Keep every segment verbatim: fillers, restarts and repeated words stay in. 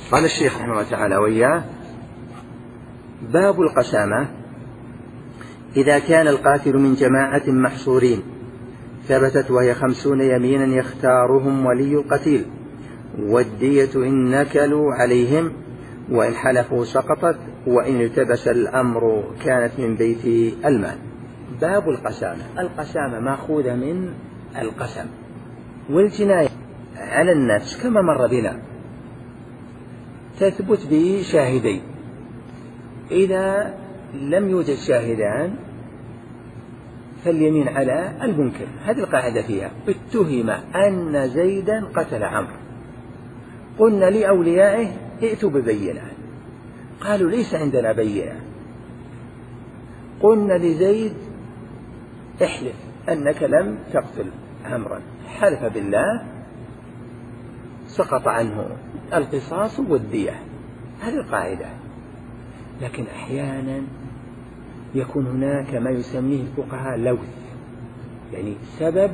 قال الشيخ رحمه الله تعالى وإياه: باب القسامة: إذا كان القاتل من جماعة محصورين ثبتت وهي خمسون يمينا يختارهم ولي القتيل، والدية إن نكلوا عليهم، وإن حلفوا سقطت، وإن التبس الأمر كانت من بيت المال. باب القسامة: القسامة مأخوذة من القسم، والجناية على النفس كما مر بنا تثبت بشاهدين، إذا لم يوجد شاهدان فاليمين على المنكر. هذه القاعدة فيها: اتهم أن زيدا قتل عمرو، قلنا لأوليائه ائتوا ببينة، قالوا ليس عندنا بينة، قلنا لزيد احلف أنك لم تقتل عمرا، حلف بالله، سقط عنه القصاص والدية. هذه القاعدة. لكن أحيانا يكون هناك ما يسميه الفقهاء لوث، يعني سبب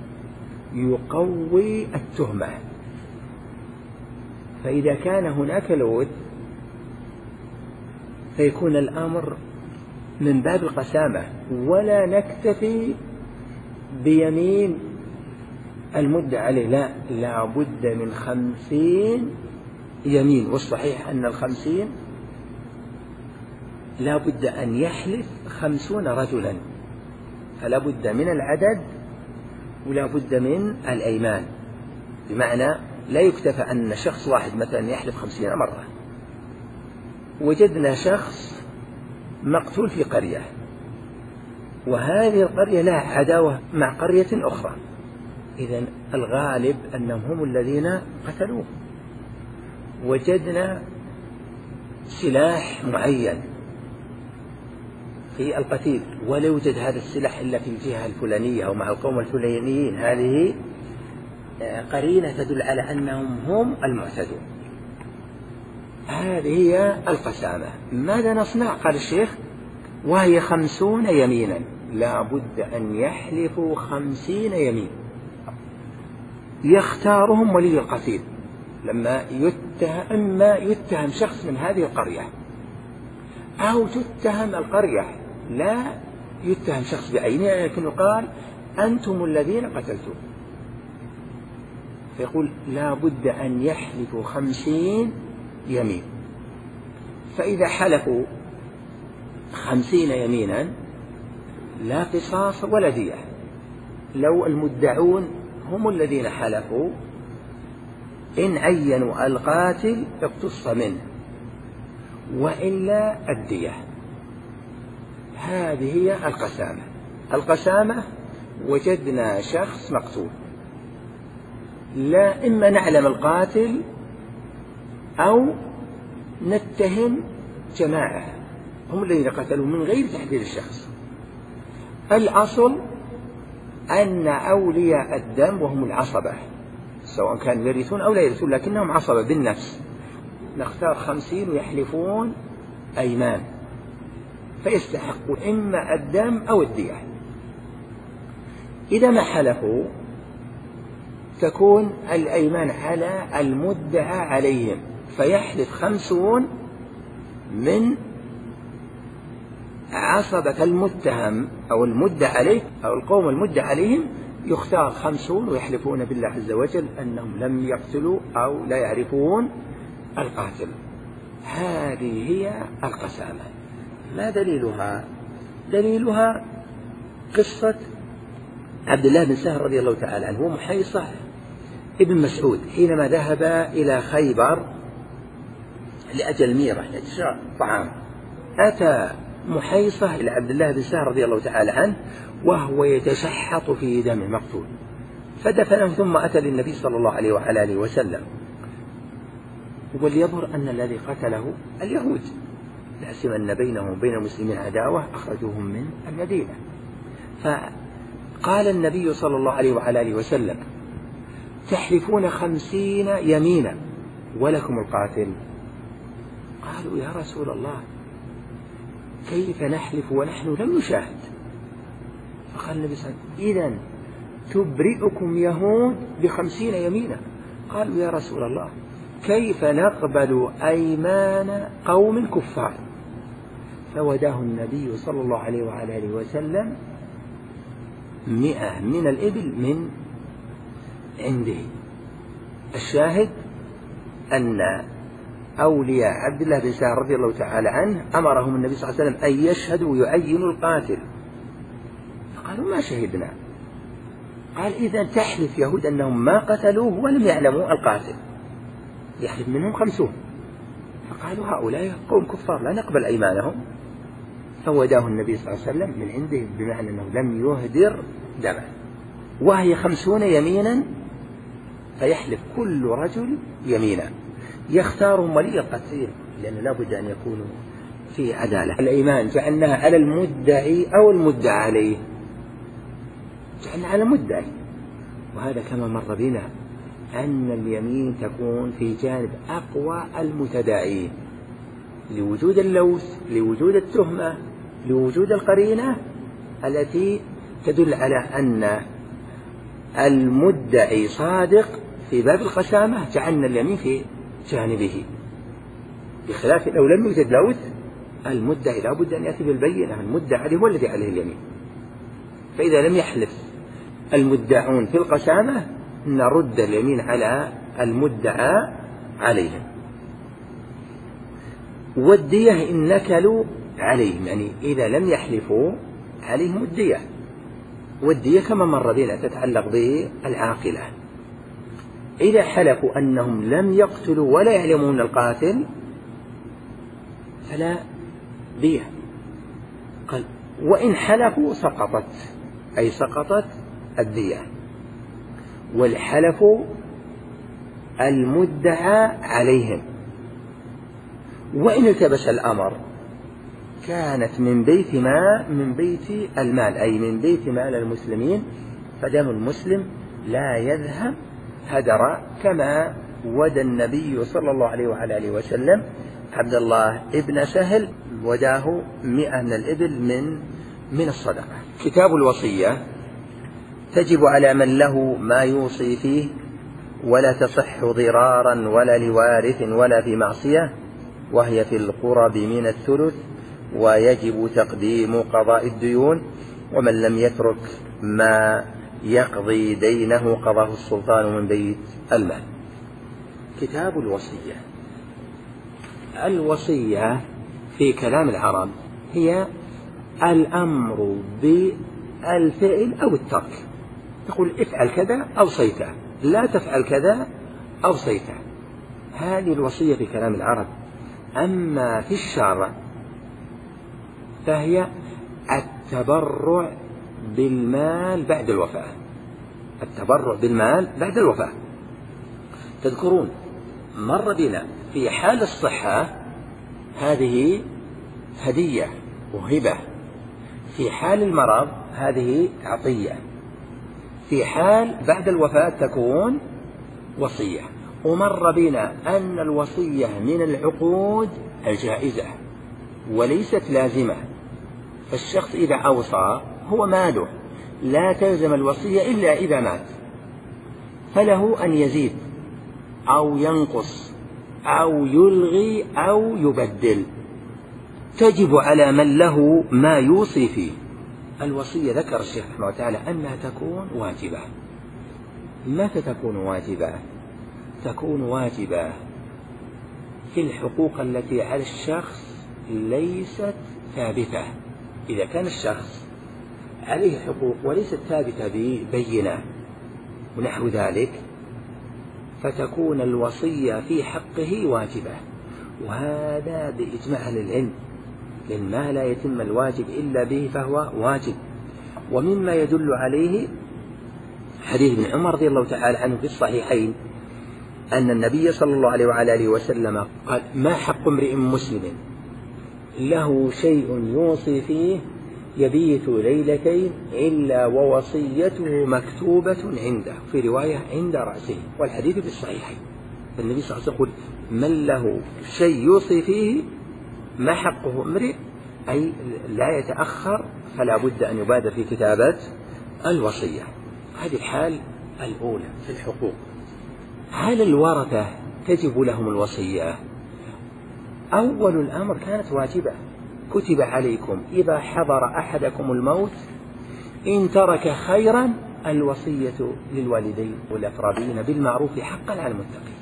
يقوي التهمة، فإذا كان هناك لوث فيكون الأمر من باب القسامة، ولا نكتفي بيمين المدعى عليه، لا لا بد من خمسين يمين، والصحيح أن الخمسين لا بد أن يحلف خمسون رجلا، فلا بد من العدد ولا بد من الأيمان، بمعنى لا يكتفى أن شخص واحد مثلا يحلف خمسين مرة. وجدنا شخص مقتول في قرية، وهذه القرية لها عداوة مع قرية أخرى، إذن الغالب أنهم هم الذين قتلوه. وجدنا سلاح معين في القتيل، ولا يوجد هذا السلاح إلا في الجهة الفلانية أو مع القوم الفلانيين، هذه قرينة تدل على أنهم هم المعتدون. هذه هي القسامة. ماذا نصنع؟ قال الشيخ: وهي خمسون يمينا، لا بد أن يحلفوا خمسين يمين يختارهم ولي القتيل. لما يتهم، إما يتهم شخص من هذه القرية أو تتهم القرية، لا يتهم شخص بعينه، لكن يقال أنتم الذين قتلتم، فيقول لا بد أن يحلفوا خمسين يمين. فإذا حلفوا خمسين يمينا لا قصاص ولا دية. لو المدعون هم الذين حلفوا، إن عينوا القاتل اقتص منه، وإلا الدية. هذه هي القسامة. القسامة: وجدنا شخص مقتول، لا إما نعلم القاتل أو نتهم جماعة هم الذين قتلوا من غير تحديد الشخص. الأصل أن أولياء الدم وهم العصبة، سواء كانوا يرثون أو لا يرثون لكنهم عصبة بالنفس، نختار خمسين ويحلفون أيمان، فيستحقوا إما الدم أو الدية. إذا ما حلفوا تكون الأيمان على المدعى عليهم، فيحلف خمسون من عصبة المتهم أو المدعى عليه أو القوم المدعى عليهم، يختار خمسون ويحلفون بالله عز وجل أنهم لم يقتلوا أو لا يعرفون القاتل. هذه هي القسامة. ما دليلها؟ دليلها قصة عبد الله بن سهل رضي الله تعالى عنه ومحيصة ابن مسعود حينما ذهب إلى خيبر لأجل ميرة لشراء طعام. أتى محيصة إلى عبد الله بن سهل رضي الله تعالى عنه وهو يتشحط في دم مقتول، فدفنه ثم أتى للنبي صلى الله عليه وعلى آله وسلم، وليظهر أن الذي قتله اليهود، لا سيما أن بينهم وبين المسلمين عداوة أخرجوهم من المدينة. فقال النبي صلى الله عليه وعلى آله وسلم: تحلفون خمسين يمينا ولكم القاتل. قالوا: يا رسول الله كيف نحلف ونحن لم نشاهد؟ فقال النبي صلى الله عليه وسلم: إذن تبرئكم يهود بخمسين يمينا. قالوا: يا رسول الله كيف نقبل أيمان قوم كفار؟ فوداه النبي صلى الله عليه وعلى آله وسلم مئة من الإبل من عنده. الشاهد أن أولياء عبد الله بن سهل رضي الله تعالى عنه أمرهم النبي صلى الله عليه وسلم أن يشهدوا ويعينوا القاتل، فقالوا ما شهدنا. قال إذا تحلف يهود أنهم ما قتلوه ولم يعلموا القاتل، يحلف منهم خمسون. فقالوا هؤلاء قوم كفار لا نقبل أيمانهم، فوداه النبي صلى الله عليه وسلم من عنده، بمعنى أنه لم يهدر دمه، وهي خمسون يمينا، فيحلف كل رجل يمينا يختارهم ولي القتيل، لأن لا بد أن يكونوا في عدالة. الأيمان جعلناها على المدعي أو المدعى عليه، جعلنا على المدعي، وهذا كما مر بنا أن اليمين تكون في جانب أقوى المتداعين، لوجود اللوث، لوجود التهمة، لوجود القرينة التي تدل على أن المدعي صادق في باب القسامة، جعلنا اليمين في جانبه، بخلاف لو لم يوجد لوث المدعي لا بد أن يأتي بالبينة، المدعي عليه هو الذي عليه اليمين. فإذا لم يحلف المدعون في القسامة نرد اليمين على المدعى عليهم. والدية إن نكلوا عليهم، يعني إذا لم يحلفوا عليهم الدية، والدية كما مر بنا تتعلق بالعاقلة. إذا حلفوا أنهم لم يقتلوا ولا يعلمون القاتل فلا دية. قال وإن حلفوا سقطت، أي سقطت الدية، والحلف المدعى عليهم. وإن التبس الأمر كانت من بيت ما من بيت المال، أي من بيت مال المسلمين، فدم المسلم لا يذهب هدر، كما ودى النبي صلى الله عليه وعلى آله وسلم عبد الله ابن سهل، وداه مئة من الإبل من من الصدقة. كتاب الوصية تجب على من له ما يوصي فيه، ولا تصح ضرارا ولا لوارث ولا في معصية، وهي في القرب من الثلث، ويجب تقديم قضاء الديون، ومن لم يترك ما يقضي دينه قضاه السلطان من بيت المال. كتاب الوصية. الوصية في كلام العرب هي الأمر بالفعل أو الترك، تقول افعل كذا أوصيته، لا تفعل كذا أوصيته، هذه الوصية في كلام العرب. أما في الشرع فهي التبرع بالمال بعد الوفاة، التبرع بالمال بعد الوفاة. تذكرون مر بنا في حال الصحة هذه هدية وهبة، في حال المرض هذه عطية، في حال بعد الوفاة تكون وصية. ومر بنا أن الوصية من العقود الجائزة وليست لازمة، فالشخص إذا أوصى هو ماله، لا تلزم الوصية إلا إذا مات، فله أن يزيد أو ينقص أو يلغي أو يبدل. تجب على من له ما يوصي فيه. الوصية ذكر الشيخ رحمه الله تعالى أنها تكون واجبة. متى تكون واجبة؟ تكون واجبة في الحقوق التي على الشخص ليست ثابتة. إذا كان الشخص عليه حقوق وليست ثابتة ببينة ونحو ذلك، فتكون الوصية في حقه واجبة، وهذا بإجماع أهل العلم، لأن ما لا يتم الواجب إلا به فهو واجب. ومما يدل عليه حديث ابن عمر رضي الله تعالى عنه في الصحيحين أن النبي صلى الله عليه وعلى آله وسلم قال: ما حق امرئ مسلم له شيء يوصي فيه يبيت ليلتين إلا ووصيته مكتوبة عنده، في رواية عند رأسه، والحديث في الصحيحين. النبي صلى الله عليه وسلم يقول: من له شيء يوصي فيه ما حقه امرئ، أي لا يتأخر، فلا بد أن يبادر في كتابة الوصية. هذه الحال الأولى في الحقوق. هل الورثة تجب لهم الوصية؟ أول الأمر كانت واجبة، كتب عليكم إذا حضر أحدكم الموت إن ترك خيرا الوصية للوالدين والأقربين بالمعروف حقا على المتقين.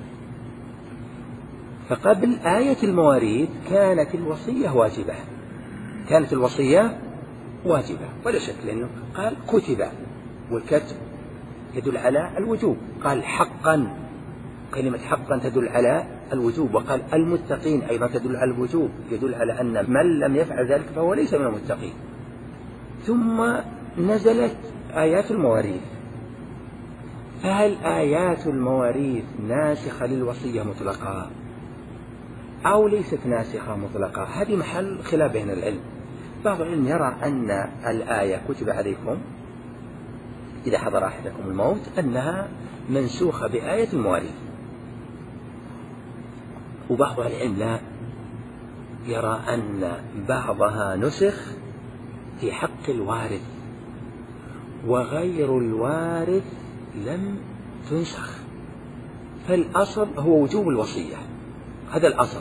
فقبل آية المواريث كانت الوصية واجبة، كانت الوصية واجبة ولا شك، لأنه قال كتب، والكتب يدل على الوجوب، قال حقا، كلمة حقا تدل على الوجوب، وقال المتقين أيضا تدل على الوجوب، يدل على أن من لم يفعل ذلك فهو ليس من المتقين. ثم نزلت آيات المواريث، فهل آيات المواريث ناسخة للوصية مطلقة أو ليست ناسخة مطلقة؟ هذه محل خلاف بين العلم. بعض العلم يرى أن الآية كتب عليكم إذا حضر أحدكم الموت أنها منسوخة بآية المواريث، وبعض العلم لا، يرى أن بعضها نسخ في حق الوارث وغير الوارث لم تنسخ، فالأصل هو وجوب الوصية، هذا الأصل.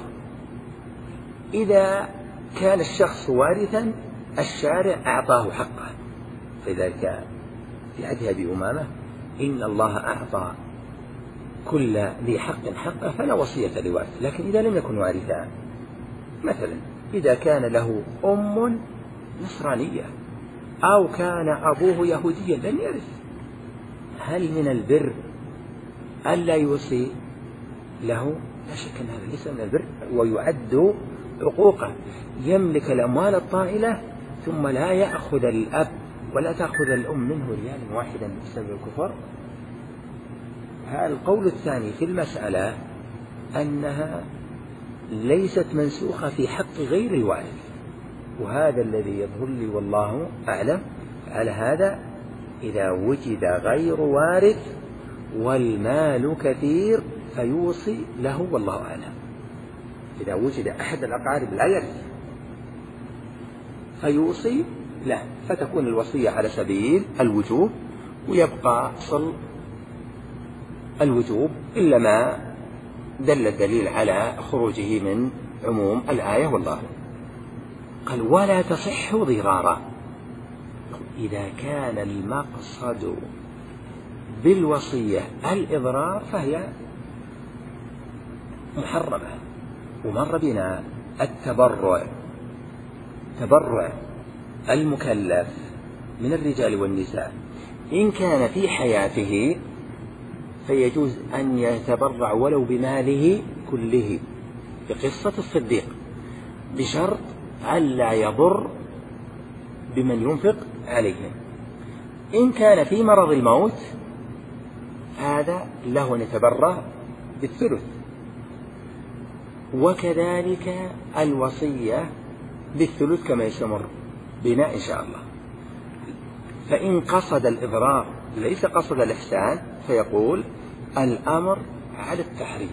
إذا كان الشخص وارثا الشارع أعطاه حقه، فذلك في حديث أبي أمامة إن الله أعطى كل ذي حق حقه فلا وصية لوارث. لكن إذا لم يكن وارثا، مثلا إذا كان له أم نصرانية أو كان أبوه يهوديا لن يرث، هل من البر ألا يوصي له؟ لا شك أن هذا ليس من البر ويعد عقوقا. يملك الأموال الطائلة ثم لا يأخذ الأب ولا تأخذ الأم منه ريالا واحدا بسبب الكفر. القول الثاني في المسألة أنها ليست منسوخة في حق غير الوارث، وهذا الذي يظهر لي والله أعلم. على هذا إذا وجد غير وارث والمال كثير فيوصي له والله أعلم. إذا وجد أحد الأقارب لا يرث فيوصي له، فتكون الوصية على سبيل الوجوب ويبقى أصل الوجوب إلا ما دل الدليل على خروجه من عموم الآية والله. قال ولا تصح ضرارا، إذا كان المقصد بالوصية الإضرار فهي محرمة. ومر بنا التبرع، تبرع المكلف من الرجال والنساء إن كان في حياته فيجوز أن يتبرع ولو بماله كله بقصة الصديق، بشرط ألا يضر بمن ينفق عليهم. إن كان في مرض الموت هذا له أن يتبرع بالثلث. وكذلك الوصية بالثلث كما يستمر بنا إن شاء الله. فإن قصد الإضرار ليس قصد الإحسان فيقول الأمر على التحريم.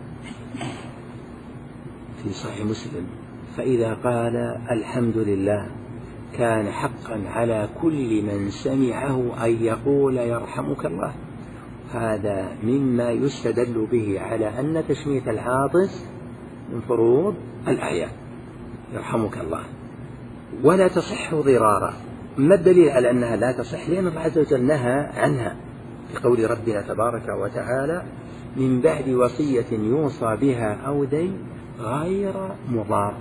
في صحيح مسلم فإذا قال الحمد لله كان حقا على كل من سمعه أن يقول يرحمك الله. هذا مما يستدل به على أن تشميت العاطس من فروض الآيات، يرحمك الله. ولا تصح ضرارا، ما الدليل على أنها لا تصح؟ لأن الله عز وجل نهى عنها في قول ربنا تبارك وتعالى من بعد وصية يوصى بها أو دين غير مضار.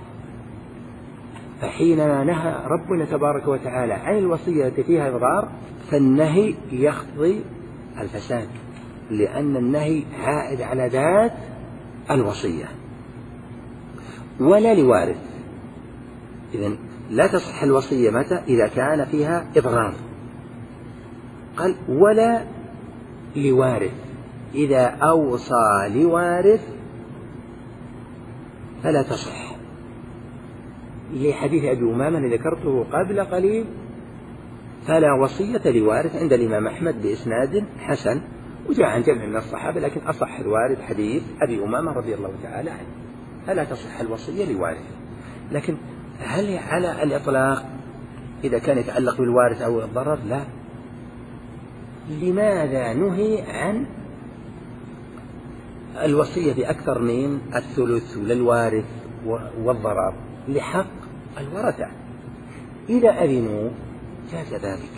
فحينما نهى ربنا تبارك وتعالى عن الوصية التي فيها إضرار فالنهي يقضي الفساد، لأن النهي عائد على ذات الوصية. ولا لوارث، إذن لا تصح الوصية متى؟ إذا كان فيها إضرار. قال ولا لوارث، إذا أوصى لوارث فلا تصح، لحديث أبي أمامة الذي ذكرته قبل قليل فلا وصية لوارث عند الإمام أحمد بإسناد حسن، وجاء عن جمع من الصحابة، لكن أصح الوارد حديث أبي أمامة رضي الله تعالى عنه. فلا تصح الوصية لوارث. لكن هل على الإطلاق إذا كان يتعلق بالوارث أو الضرر؟ لا. لماذا نهي عن الوصية بأكثر من الثلث للوارث والضرر لحق الورثة. إذا أذنوا جاز ذلك،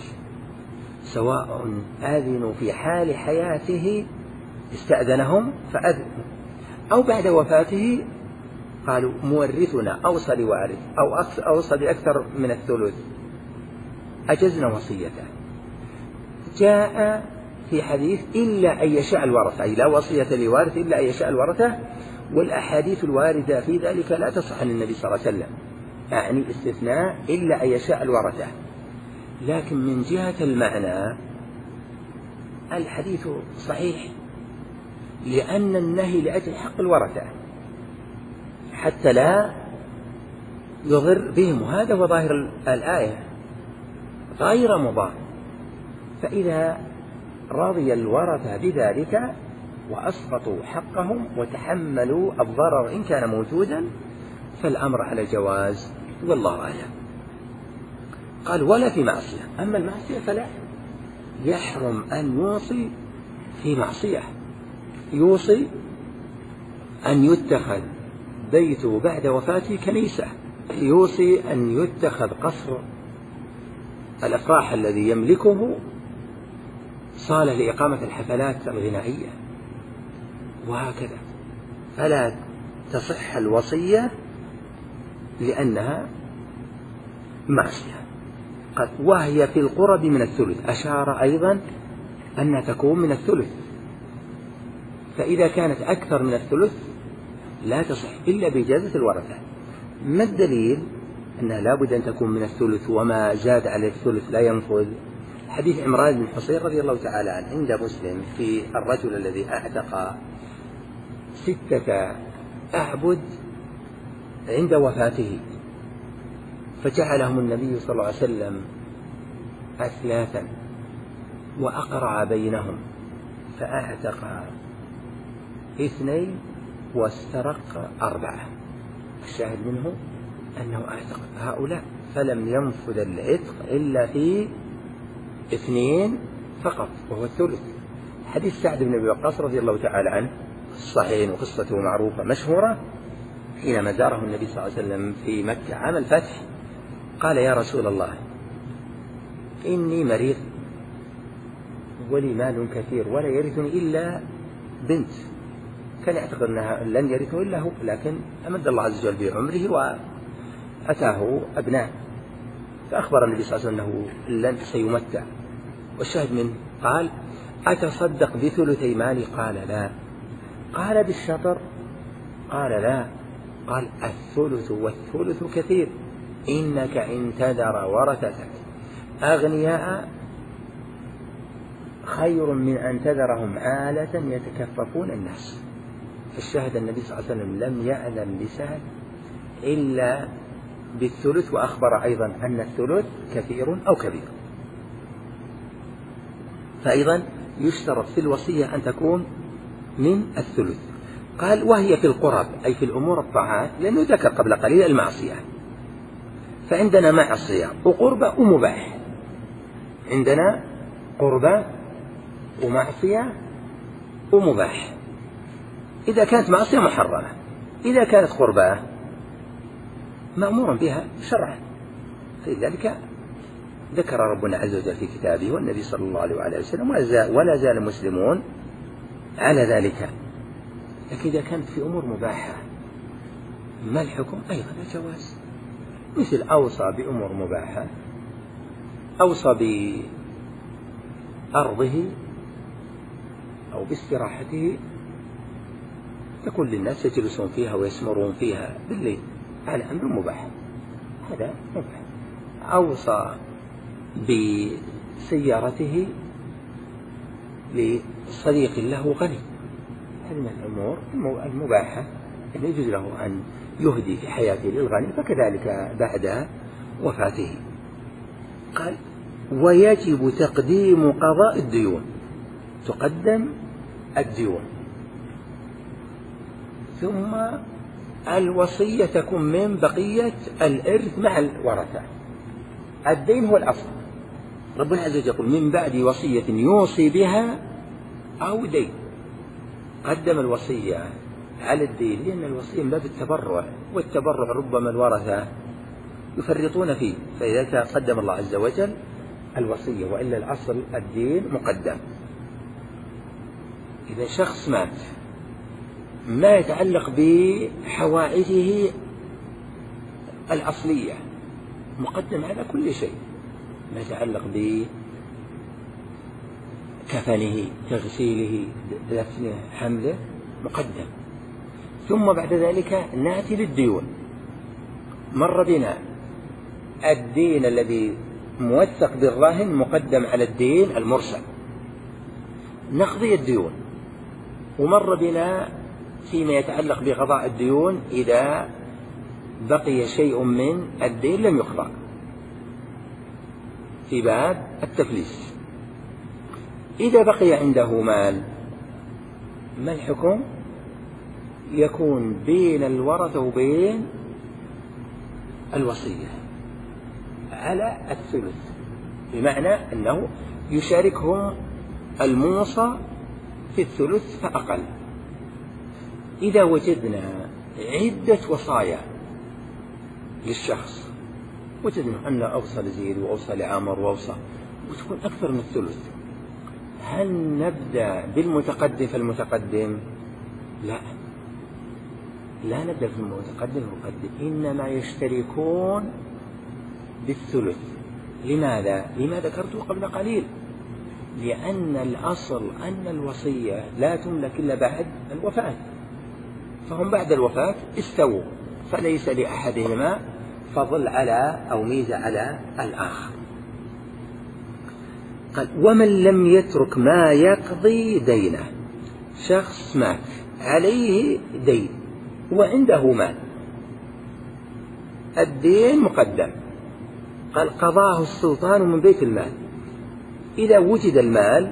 سواء أذنوا في حال حياته استأذنهم فأذنوا، أو بعد وفاته قالوا مورثنا أوصى لوارث أو أوصى بأكثر من الثلث أجزنا وصيته. جاء في حديث إلا أن يشاء الورثة، أي لا وصية لوارث إلا أن يشاء الورثة، والأحاديث الواردة في ذلك لا تصح عن النبي صلى الله عليه وسلم، يعني استثناء إلا أن يشاء الورثة. لكن من جهة المعنى الحديث صحيح، لأن النهي لأجل حق الورثة حتى لا يضر بهم، وهذا هو ظاهر الآية غير مضار. فإذا رضي الورثة بذلك وأسقطوا حقهم وتحملوا الضرر إن كان موجودا فالأمر على جواز، والله أعلم. قال ولا في معصية، أما المعصية فلا يحرم أن يوصي في معصية. يوصي أن يتخذ بيته بعد وفاته كنيسة، يوصي أن يتخذ قصر الأفراح الذي يملكه صالة لإقامة الحفلات الغنائية، وهكذا. فلا تصح الوصية لأنها معصية. قد وهي في القرب من الثلث، أشار أيضا أنها تكون من الثلث، فإذا كانت أكثر من الثلث لا تصح إلا بإجازة الورثة. ما الدليل أنها لا بد أن تكون من الثلث، وما زاد على الثلث لا ينفذ؟ حديث عمران بن حصين رضي الله تعالى عنه عند مسلم في الرجل الذي أعتق ستة أعبد عند وفاته، فجعلهم النبي صلى الله عليه وسلم أثلاثا وأقرع بينهم، فأعتق اثنين واسترق أربعة. الشاهد منه أنه أعتق هؤلاء، فلم ينفذ العتق إلا في اثنين فقط وهو الثلث. حديث سعد بن أبي وقاص رضي الله تعالى عنه الصحيح وقصته معروفة مشهورة، حينما زاره النبي صلى الله عليه وسلم في مكة عام الفتح قال يا رسول الله إني مريض ولي مال كثير ولا يرثني إلا بنت، كان يعتقد أنها لن يرثه إلا هو، لكن أمد الله عز وجل بعمره وأتاه أبناء، فأخبر النبي صلى الله عليه وسلم أنه لن سيمتع. والشاهد منه قال أتصدق بثلثي مالي؟ قال لا. قال بالشطر؟ قال لا. قال الثلث والثلث كثير، إنك إن تذر ورثتك أغنياء خير من أن تذرهم عالة يتكففون الناس. فالشاهد النبي صلى الله عليه وسلم لم يأذن لسعد إلا بالثلث، وأخبر أيضا أن الثلث كثير أو كبير. فأيضا يشترط في الوصية أن تكون من الثلث. قال وهي في القرب، أي في الأمور الطاعات، لأنه ذكر قبل قليل المعصية، فعندنا معصية وقربة ومباح، عندنا قربة ومعصية ومباح. إذا كانت معصية محرمة، إذا كانت قربة مأمور بها شرعا، فلذلك ذكر ربنا عز وجل في كتابه والنبي صلى الله عليه وآله وسلم، ولا زال المسلمون على ذلك. لكن إذا كانت في أمور مباحة ما الحكم؟ أيضا الجواز، مثل أوصى بأمور مباحة، أوصى بأرضه أو باستراحته تكون للناس يجلسون فيها ويسمرون فيها بالليل على أمر مباح، هذا مباح. أوصى بسيارته لصديق له غني، هذه من الأمور المباحة أن يجوز له أن يهدي في حياته للغني، فكذلك بعد وفاته. قال ويجب تقديم قضاء الديون، تقدم الديون، ثم الوصية تكون من بقية الإرث مع الورثة. الدين هو الأصل، ربنا عز وجل يقول من بعد وصية يوصي بها أو دين، قدم الوصية على الدين لأن الوصية من باب التبرع، والتبرع ربما الورثة يفرطون فيه، فإذا قدم الله عز وجل الوصية، وإلا الأصل الدين مقدم. إذا شخص مات ما يتعلق بحوائجه الأصلية مقدم على كل شيء، ما يتعلق بكفنه، تغسيله، دفنه، حمله مقدم. ثم بعد ذلك نأتي للديون. مر بنا الدين الذي موثق بالرهن مقدم على الدين المرسل، نقضي الديون. ومر بنا فيما يتعلق بقضاء الديون إذا بقي شيء من الدين لم يقضى في باب التفليس. إذا بقي عنده مال ما الحكم؟ يكون بين الورثة وبين الوصية على الثلث، بمعنى أنه يشاركهم الموصى في الثلث فأقل. إذا وجدنا عدة وصايا للشخص، وجدنا أن أوصى لزيد وأوصى لعمر وأوصى وتكون أكثر من الثلث، هل نبدأ بالمتقدم فالمتقدم؟ لا، لا نبدأ في المتقدم المقدم، إنما يشتركون بالثلث. لماذا؟ لما ذكرته قبل قليل، لأن الأصل أن الوصية لا تملك إلا بعد الوفاة، فهم بعد الوفاة استووا، فليس لأحدهما فضل على أو ميزة على الآخر. قال ومن لم يترك ما يقضي دينه، شخص مات عليه دين وعنده مال، الدين مقدم، قال قضاه السلطان من بيت المال. إذا وجد المال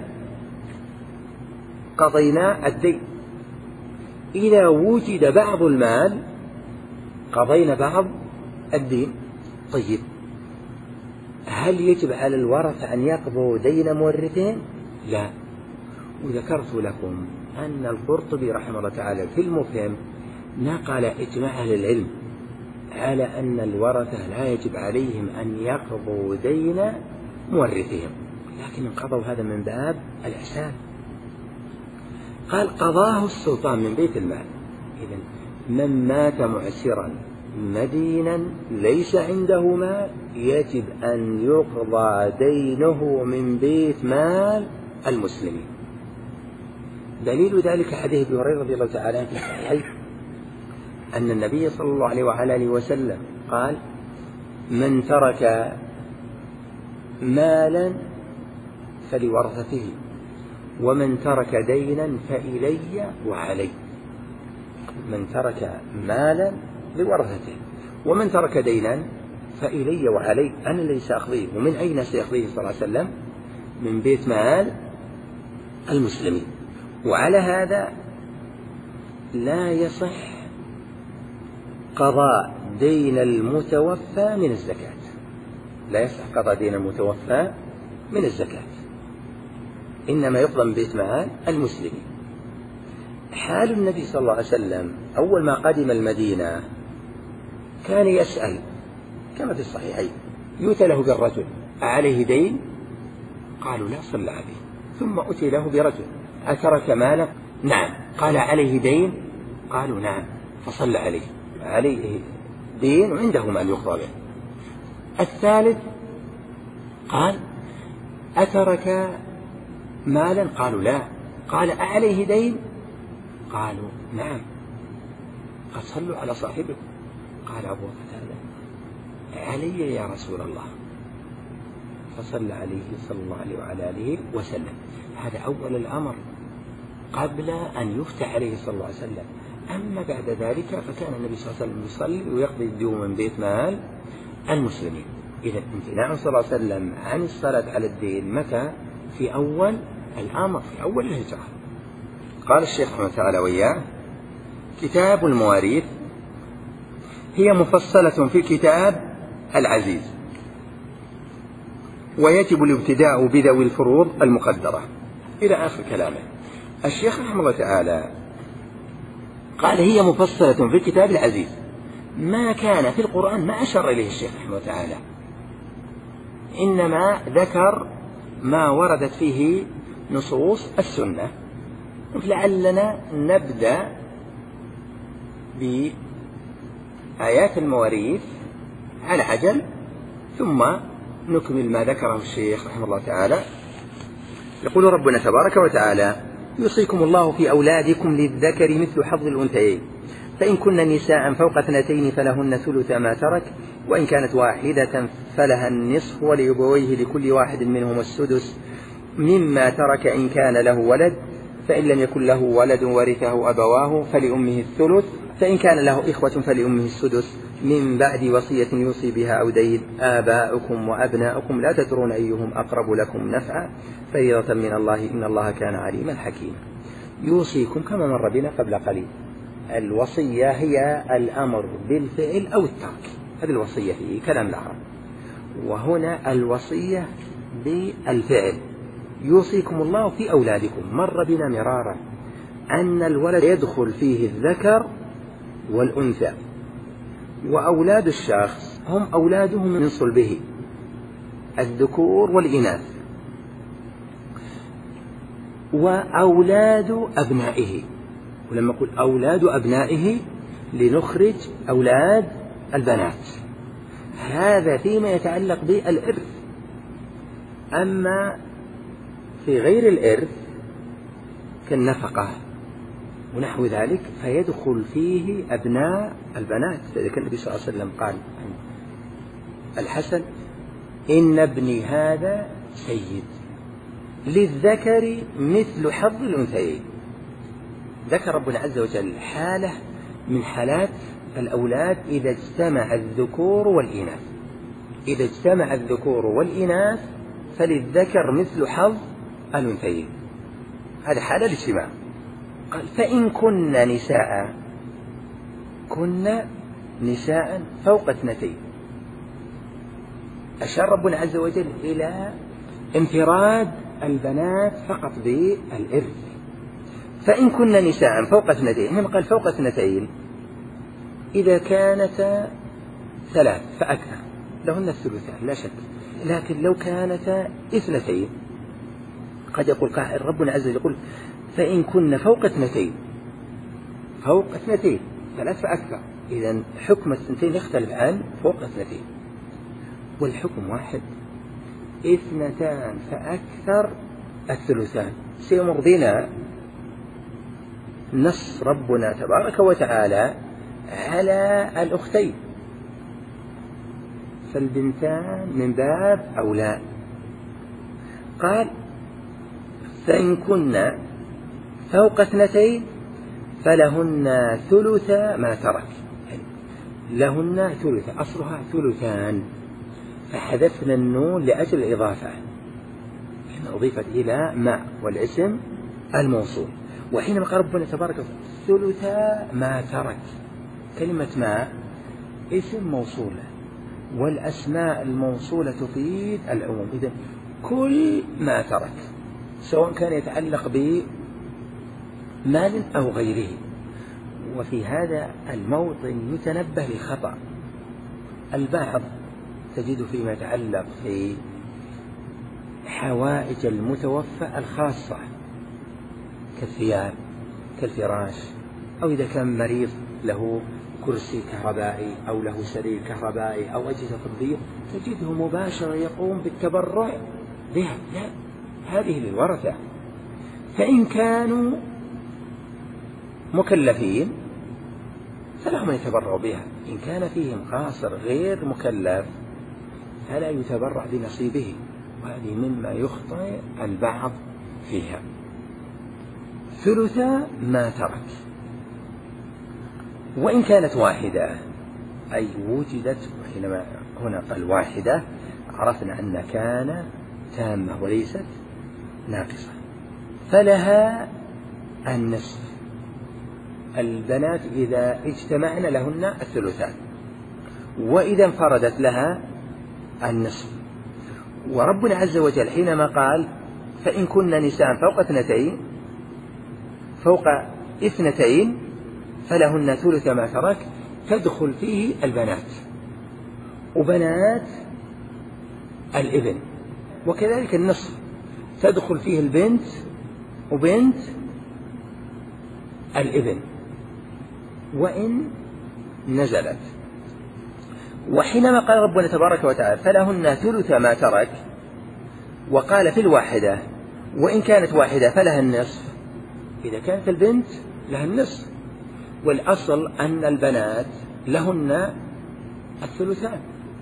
قضينا الدين، إذا وجد بعض المال قضينا بعض الدين. طيب هل يجب على الورثة أن يقضوا دين مورثين؟ لا. وذكرت لكم أن القرطبي رحمه الله تعالى في المفهم نقل إجماع أهل العلم على أن الورثة لا يجب عليهم أن يقضوا دين مورثهم، لكن قضوا هذا من باب الإحسان. قال قضاه السلطان من بيت المال. إذن من مات معسرا مدينا ليس عنده مال يجب أن يقضى دينه من بيت مال المسلمين. دليل ذلك حديث أبي هريرة رضي الله تعالى عنه في الصحيحين أن النبي صلى الله عليه وعلى آله وسلم قال من ترك مالا فلورثته ومن ترك دينا فإلي وعلي. من ترك مالا لورثته ومن ترك دينا فإلي وعلي، أنا الذي سأقضيه. ومن أين سيقضيه صلى الله عليه وسلم؟ من بيت مال المسلمين. وعلى هذا لا يصح قضاء دين المتوفى من الزكاة، لا يصح قضاء دين المتوفى من الزكاة، إنما يقضى من بيت مال المسلمين. حال النبي صلى الله عليه وسلم أول ما قدم المدينة كان يسأل كما في الصحيحين، يؤتى له بالرجل أعليه دين؟ قالوا لا، صلى عليه. ثم أتي له برجل أترك مالا؟ نعم. قال عليه دين؟ قالوا نعم، فصلى عليه، عليه دين وعنده مال يقضى به. الثالث قال أترك مالا؟ قالوا لا. قال أعليه دين؟ قالوا نعم. قد صلوا على صاحبه. قال أبو قتادة علي يا رسول الله، فصلى عليه صلى الله عليه وعلى آله وسلم. هذا أول الأمر قبل أن يفتح عليه صلى الله عليه وسلم. أما بعد ذلك فكان النبي صلى الله عليه وسلم يصلي ويقضي الديون من بيت مال المسلمين. إذا امتناع صلى الله عليه وسلم عن الصلاة على الدين متى؟ في أول الأمر، في أول الهجرة. قال الشيخ رحمه الله تعالى وإياه: كتاب المواريث هي مفصلة في كتاب العزيز، ويجب الابتداء بذوي الفروض المقدرة إلى آخر كلامه. الشيخ رحمه الله تعالى قال هي مفصلة في الكتاب العزيز، ما كان في القرآن ما أشار إليه الشيخ رحمه الله تعالى، إنما ذكر ما وردت فيه نصوص السنة. لعلنا نبدأ بآيات المواريث على عجل ثم نكمل ما ذكره الشيخ رحمه الله تعالى. يقول ربنا تبارك وتعالى: يوصيكم الله في أولادكم للذكر مثل حظ الأنثيين، فإن كن نساء فوق اثنتين فلهن ثلث ما ترك، وإن كانت واحدة فلها النصف، ولأبويه لكل واحد منهم السدس مما ترك إن كان له ولد، فإن لم يكن له ولد ورثه أبواه فلأمه الثلث، فإن كان له إخوة فلأمه السدس من بعد وصية يوصي بها أو دين. آباؤكم وأبناؤكم لا تدرون أيهم أقرب لكم نفعا فريضة من الله إن الله كان عليما حكيما. يوصيكم كما مر بنا قبل قليل، الوصية هي الأمر بالفعل أو الترك، هذه الوصية في كلام العرب، وهنا الوصية بالفعل. يوصيكم الله في أولادكم، مر بنا مرارا أن الولد يدخل فيه الذكر والأنثى، وأولاد الشخص هم أولاده من صلبه الذكور والإناث، وأولاد أبنائه. ولما نقول أولاد أبنائه لنخرج أولاد البنات، هذا فيما يتعلق بالإرث. أما في غير الإرث كالنفقة ونحو ذلك فيدخل فيه أبناء البنات. فإذا كان النبي صلى الله عليه وسلم قال عن الحسن: إن ابني هذا سيد للذكر مثل حظ الأنثيين. ذكر ربنا عز وجل حالة من حالات الأولاد إذا اجتمع الذكور والإناث، إذا اجتمع الذكور والإناث فللذكر مثل حظ الأنثيين، هذا حالة الاجتماع. قال: فإن كن نساء، كن نساء فوق اثنتين. أشار ربنا عز وجل إلى انفراد البنات فقط بالإرث. فإن كن نساء فوق اثنتين، هنا قال فوق اثنتين إذا كانتا ثلاث فأكثر لهن الثلثان لا شك، لكن لو كانتا اثنتين قد يقول قائل ربنا عز وجل يقول: فإن كن فوق اثنتين، فوق اثنتين ثلاث فأكثر، إذن حكم الثنتين يختلف عن فوق اثنتين، والحكم واحد، اثنتان فأكثر الثلثان. سيمر بنا نص ربنا تبارك وتعالى على الأختين، فالبنتان من باب أولى. قال: فإن كنا فوق اثنتين فلهن ثلث ما ترك، لهن ثلث، أصلها ثلثان، فحذفنا النون لأجل الإضافة، حين أضيفت إلى ما والاسم الموصول. وحينما قال ربنا تبارك ثلث ما ترك، كلمة ما اسم موصولة، والأسماء الموصولة تفيد العموم، إذن كل ما ترك سواء كان يتعلق بمال أو غيره. وفي هذا الموطن يتنبه لخطأ البعض، تجد فيما يتعلق في حوائج المتوفى الخاصة كالثياب كالفراش، أو إذا كان مريض له كرسي كهربائي أو له سرير كهربائي أو أجهزة طبية، تجده مباشرة يقوم بالتبرع بها. لا، هذه للورثة. فإن كانوا مكلفين فلهم يتبرعوا بها، إن كان فيهم قاصر غير مكلف فلا يتبرع بنصيبه، وهذه مما يخطئ البعض فيها. ثلث ما ترك. وإن كانت واحدة أي وجدت، حينما هنا قال واحدة عرفنا أن كان تامة وليست ناقصة، فلها النصف. البنات إذا اجتمعن لهن الثلثان، وإذا انفردت لها النصف. وربنا عز وجل حينما قال: فإن كن نساء فوق اثنتين فوق اثنتين فلهن ثلث ما ترك، تدخل فيه البنات وبنات الابن، وكذلك النصف تدخل فيه البنت وبنت الابن وإن نزلت. وحينما قال ربنا تبارك وتعالى فلهن ثلث ما ترك، وقال في الواحدة وإن كانت واحدة فلها النصف، إذا كانت البنت لها النصف، والأصل أن البنات لهن الثلثان،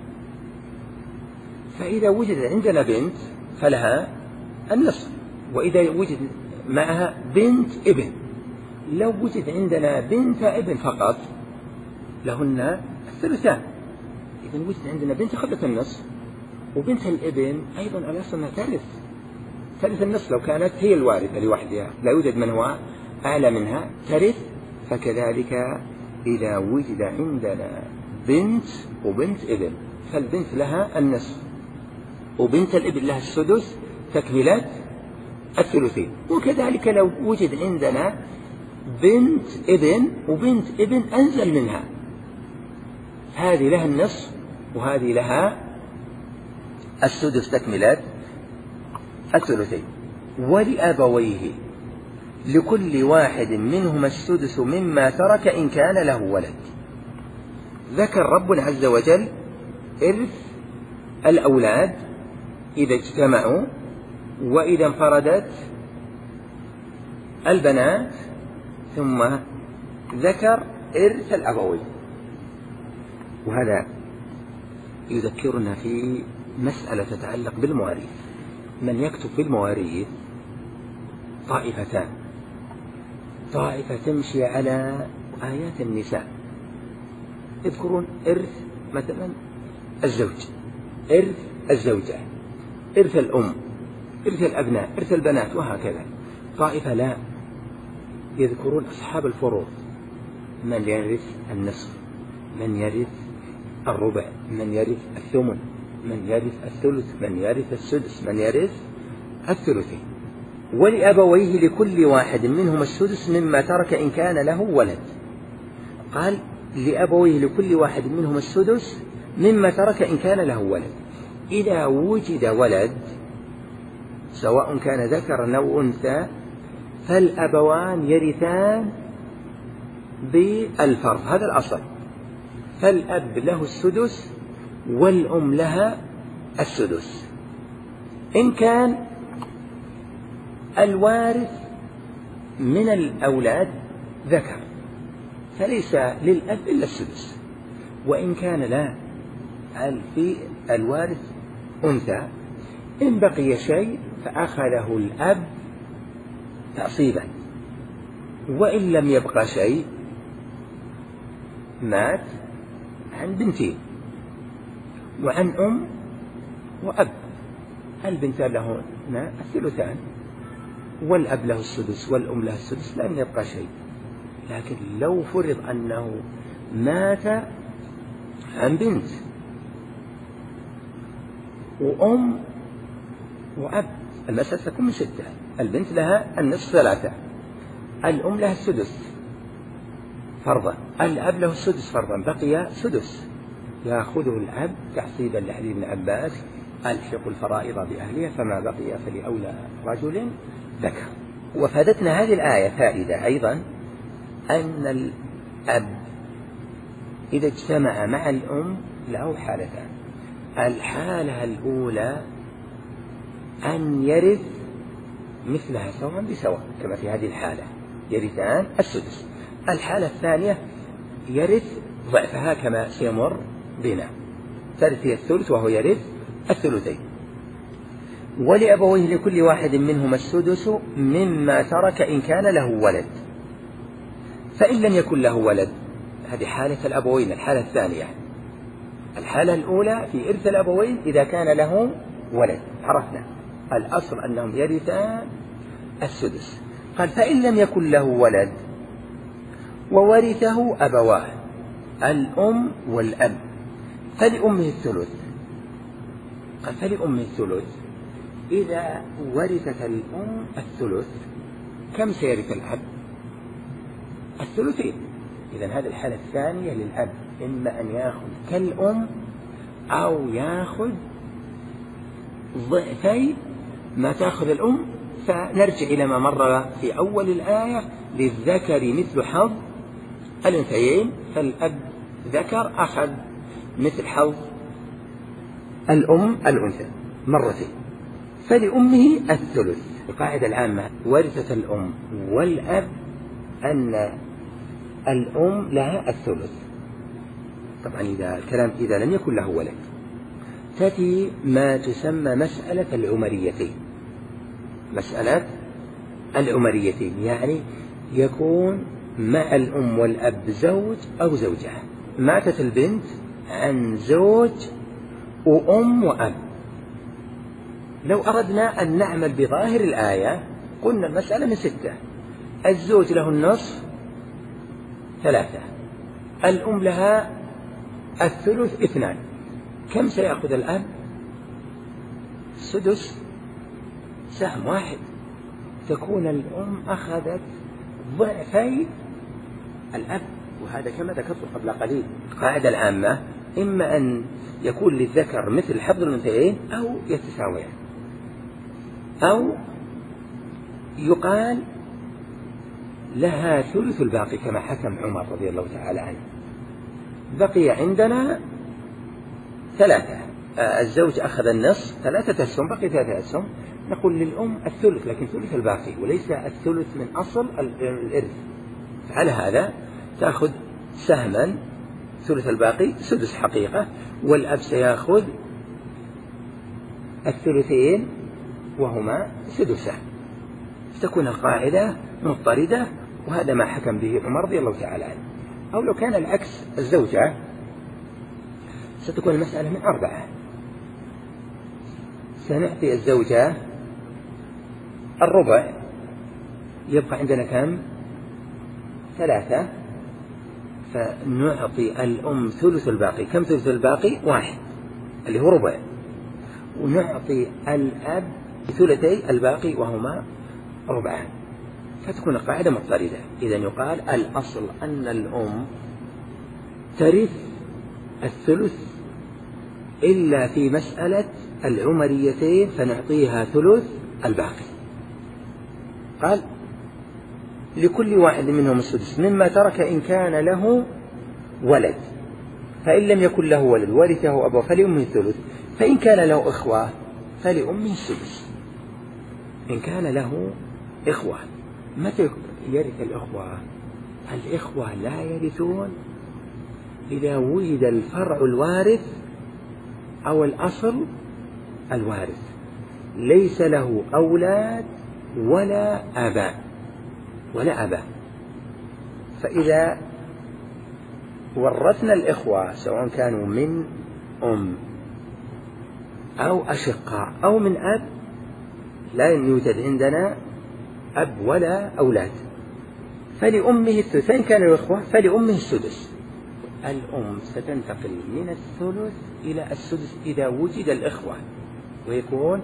فإذا وجد عندنا بنت فلها النصف، وإذا وجد معها بنت ابن. لو وجد عندنا بنت ابن فقط لهن الثلثان. إذا وجد عندنا بنت أخذت النصف، وبنت الابن أيضا الأصل أنها ترث ترث النصف لو كانت هي الوارثة لوحدها، لا يوجد من هو أعلى منها ترث. فكذلك إذا وجد عندنا بنت وبنت ابن فالبنت لها النصف، وبنت الابن لها السدس تكملة الثلثين. وكذلك لو وجد عندنا بنت ابن وبنت ابن أنزل منها، هذه لها النصف وهذه لها السدس تكملة الثلثين. ولأبويه لكل واحد منهما السدس مما ترك إن كان له ولد. ذكر ربنا عز وجل إرث الأولاد إذا اجتمعوا، وإذا انفردت البنات، ثم ذكر إرث الأبوين. وهذا يذكرنا في مسألة تتعلق بالمواريث. من يكتب في المواريث طائفتان، طائفة تمشي على آيات النساء، يذكرون إرث مثلا الزوج، إرث الزوجة، إرث الأم، إرث الأبناء، إرث البنات، وهكذا. طائفة لا، يذكرون أصحاب الفروض، من يرث النصف، من يرث الربع، من يرث الثمن، من يرث الثلث، من يرث السدس، من يرث الثلثين. ولأبويه لكل واحد منهم السدس مما ترك إن كان له ولد. قال لأبويه لكل واحد منهم السدس مما ترك إن كان له ولد. إذا وجد ولد سواء كان ذكرا أو أنثى فالأبوان يرثان بالفرض، هذا الأصل. فالأب له السدس والأم لها السدس. إن كان الوارث من الأولاد ذكر فليس للأب إلا السدس، وإن كان لا في الوارث أنثى إن بقي شيء فأخذه الأب تعصيبا، وإن لم يبقى شيء مات عن بنتين وعن أم وأب. البنتان لهن الثلثان والأب له السدس والأم له السدس، لم يبقى شيء. لكن لو فرض أنه مات عن بنت وأم وأب، المسألة تكون من ستة. البنت لها النصف ثلاثة، الأم لها السدس فرضا، الأب له السدس فرضا، بقي سدس يأخذه الأب تعصيبا لحديث ابن عباس ألحق الفرائض بأهلها فما بقي فلأولى رجل ذكر. وفادتنا هذه الآية فائدة أيضا، أن الأب إذا اجتمع مع الأم له حالتان. الحالة الأولى أن يرث مثلها سواء بسواء كما في هذه الحالة، يرثان السدس. الحالة الثانية يرث ضعفها كما سيمر بنا، ترث الثلث وهو يرث الثلثين. ولأبويه لكل واحد منهما السدس مما ترك إن كان له ولد. فإن لم يكن له ولد، هذه حالة الأبوين، الحالة الثانية. الحالة الأولى في إرث الأبوين إذا كان له ولد، عرفنا الأصل أنهم يرثان السدس. قال فإن لم يكن له ولد وورثه أبواه الأم والأب فلأمه الثلث. قال فلأمه الثلث، إذا ورثت الأم الثلث كم سيرث الأب؟ الثلثين. إذن هذه الحالة الثانية للأب، إما أن يأخذ كالأم أو يأخذ ضعفي ما تأخذ الأم. فنرجع إلى ما مر في أول الآية: للذكر مثل حظ الأنثيين. فالأب ذكر أخذ مثل حظ الأم الأنثى مرتين. فلأمه الثلث. القاعدة العامة ورثة الأم والأب أن الأم لها الثلث. طبعا إذا الكلام إذا لم يكن له ولد. تأتي ما تسمى مسألة العمريتين. مسألة العمريتين يعني يكون مع الأم والأب زوج أو زوجة. ماتت البنت عن زوج وأم وأب. لو أردنا أن نعمل بظاهر الآية قلنا المسألة من ستة: الزوج له النصف ثلاثة، الأم لها الثلث اثنان. كم سيأخذ الأب؟ سدس سهم واحد. تكون الأم أخذت ضعفي الأب، وهذا كما ذكرت قبل قليل. القاعدة العامة إما أن يكون للذكر مثل حظ الأنثيين أو يتساويان، أو يقال لها ثلث الباقي كما حكم عمر رضي الله تعالى عنه. بقي عندنا ثلاثة، الزوج أخذ النصف ثلاثة أسهم، بقي ثلاثة أسهم. نقول للأم الثلث لكن ثلث الباقي وليس الثلث من أصل الإرث. على هذا تأخذ سهما ثلث الباقي سدس حقيقة، والأب سيأخذ الثلثين وهما سدسان. تكون القاعدة مضطردة، وهذا ما حكم به عمر رضي الله تعالى عنه. أو لو كان العكس الزوجة ستكون المسألة من أربعة. سنعطي الزوجة الربع، يبقى عندنا كم؟ ثلاثة. فنعطي الأم ثلث الباقي. كم ثلث الباقي؟ واحد اللي هو ربع. ونعطي الأب ثلثي الباقي وهما ربعان. فتكون القاعدة مضطردة. إذا يقال الأصل أن الأم ترث الثلث إلا في مسألة العمريتين فنعطيها ثلث الباقي. قال لكل واحد منهم السدس مما ترك إن كان له ولد، فإن لم يكن له ولد ورثه أبوه فلأمه الثلث، فإن كان له إخوة فلأمه السدس. إن كان له إخوة، متى يرث الإخوة؟ الإخوة لا يرثون إذا وجد الفرع الوارث أو الأصل الوارث، ليس له أولاد ولا آباء ولا أباء. فإذا ورثنا الإخوة سواء كانوا من أم أو أشقاء أو من أب، لا يوجد عندنا أب ولا أولاد، فلأمه الثلث. فإن كان الإخوة فلأمه السدس. الأم ستنتقل من الثلث إلى السدس إذا وجد الإخوة، ويكون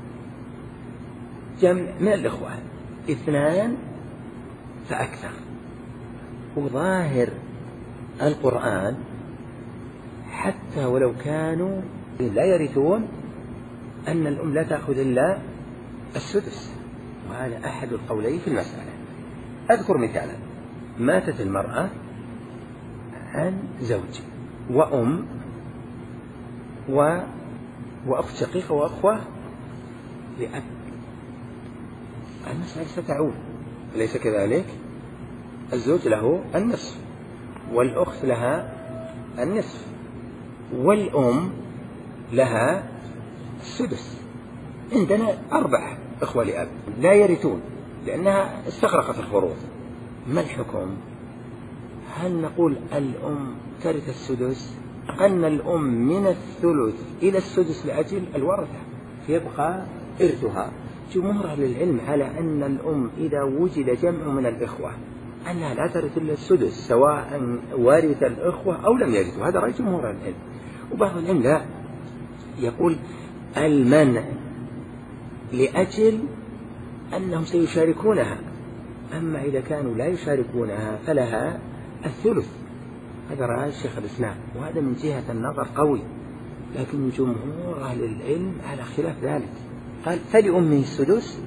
جمع من الإخوة اثنان فأكثر. وظاهر القرآن حتى ولو كانوا لا يرثون أن الأم لا تأخذ إلا السدس، وهذا أحد القولين في المسألة. أذكر مثالا: ماتت المرأة عن زوج وأم و... وأخت شقيقة وأخوة لأب. المسألة ستعود، أليس كذلك؟ الزوج له النصف والأخت لها النصف والأم لها السدس. عندنا أربعة إخوة لأب لا يرثون لأنها استغرقت الفروض. ما الحكم؟ هل نقول الأم ترث السدس؟ أن الأم من الثلث إلى السدس لأجل الورثة فيبقى إرثها. جمهور أهل العلم على أن الأم إذا وجد جمع من الإخوة أنها لا ترث إلا السدس سواء ورث الإخوة أو لم يرثوا. هذا رأي جمهور العلم. وبعض العلم لا، يقول المنع لأجل أنهم سيشاركونها، أما إذا كانوا لا يشاركونها فلها الثلث. هذا رأي شيخ الإسلام، وهذا من جهة النظر قوي، لكن جمهور أهل العلم على خلاف ذلك. قال فلأمه السدس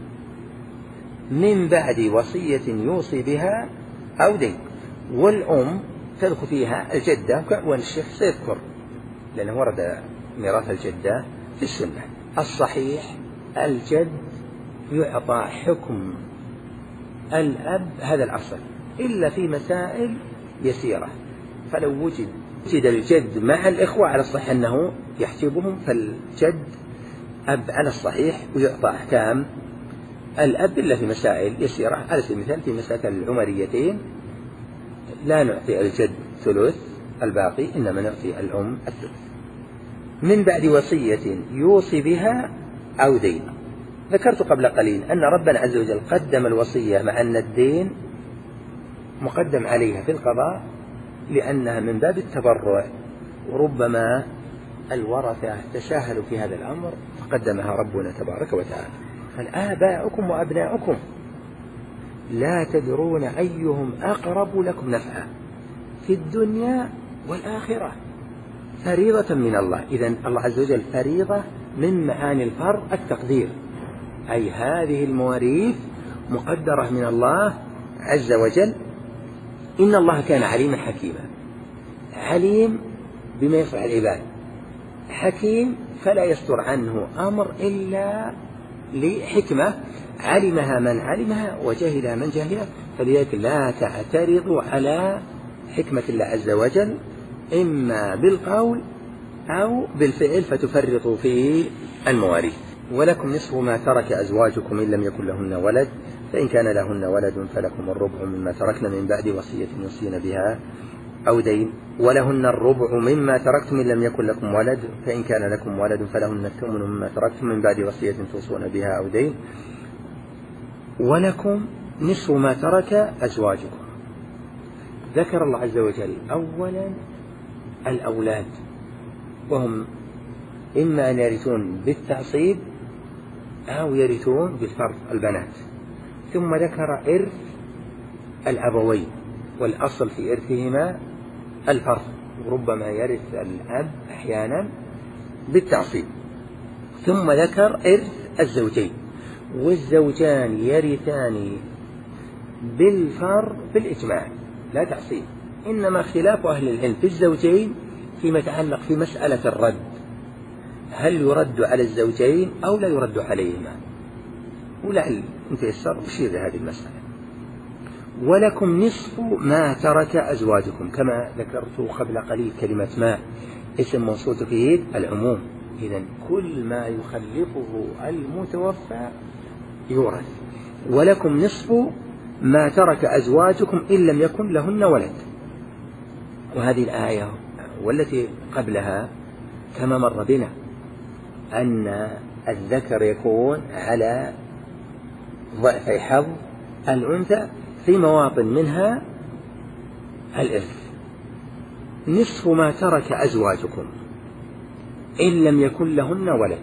من بعد وصية يوصي بها أو دين. والأم تدخل فيها الجدة، والشيخ سيذكر لأنه ورد ميراث الجدة في السنة. الصحيح الجد يعطى حكم الأب هذا الأصل إلا في مسائل يسيرة، فلو وجد وجد الجد مع الإخوة على الصحيح أنه يحجبهم، فالجد أب على الصحيح ويعطى أحكام الأب إلا في مسائل يسيرة. على سبيل المثال في مسائل العمريتين لا نعطي الجد ثلث الباقي، إنما نعطي الأم الثلث. من بعد وصية يوصي بها أو دين. ذكرت قبل قليل أن ربنا عز وجل قدم الوصية مع أن الدين مقدم عليها في القضاء لأنها من باب التبرع، وربما الورثة تساهلوا في هذا الأمر فقدمها ربنا تبارك وتعالى. فالآباؤكم وأبناؤكم لا تدرون أيهم أقرب لكم نفعا في الدنيا والآخرة، فريضة من الله. إذن الله عز وجل فريضة من معاني الفرض التقدير، أي هذه المواريث مقدرة من الله عز وجل. إن الله كان عليما حكيما، عليم بما يصلح العباد، حكيم فلا يستر عنه أمر إلا لحكمة علمها من علمها وجهلها من جهلها. فلذلك لا تعترضوا على حكمة الله عز وجل إما بالقول أو بالفعل فتفرطوا في المواريث. ولكم نصف ما ترك أزواجكم إن لم يكن لهن ولد، فإن كان لهن ولد فلكم الربع مما تركن من بعد وصية يوصين بها أو دين. ولهن الربع مما تركتم إن لم يكن لكم ولد، فإن كان لكم ولد فلهن الثمن مما تركتم من بعد وصية توصون بها أو دين. ولكم نصف ما ترك أزواجكم. ذكر الله عز وجل أولا الأولاد، وهم إما أن يرثون بالتعصيب أو يرثون بالفرض البنات، ثم ذكر إرث الأبوين، والأصل في إرثهما الفرض، وربما يرث الأب أحيانا بالتعصيب. ثم ذكر إرث الزوجين، والزوجان يرثان بالفرض بالإجماع لا تعصيب، إنما خلاف أهل العلم في الزوجين فيما يتعلق في مسألة الرد، هل يرد على الزوجين أو لا يرد عليهما، ولعل أنت يسر بشير هذه المسألة. ولكم نصف ما ترك أزواجكم، كما ذكرت قبل قليل كلمة ما اسم موصول فيه العموم، إذن كل ما يخلفه المتوفى يورث. ولكم نصف ما ترك أزواجكم إن لم يكن لهن ولد. وهذه الآية والتي قبلها كما مر بنا أن الذكر يكون على ضعف حظ الأنثى في مواطن منها الإرث. نصف ما ترك أزواجكم إن لم يكن لهن ولد.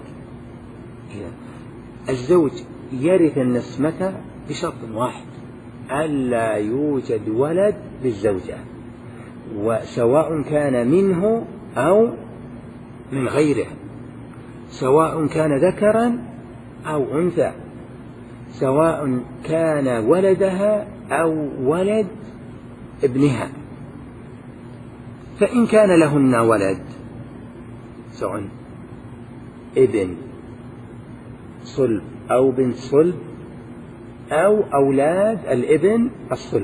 الزوج يرث النصف متى؟ بشرط واحد، ألا يوجد ولد للزوجة، وسواء كان منه أو من غيره، سواء كان ذكرا أو أنثى، سواء كان ولدها أو ولد ابنها. فإن كان لهن ولد سواء ابن صلب أو بنت صلب أو أولاد الابن الصلب،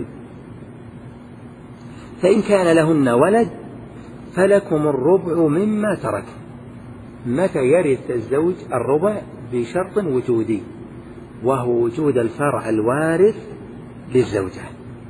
فإن كان لهن ولد فلكم الربع مما ترك. متى يرث الزوج الربع؟ بشرط وجودي، وهو وجود الفرع الوارث للزوجة.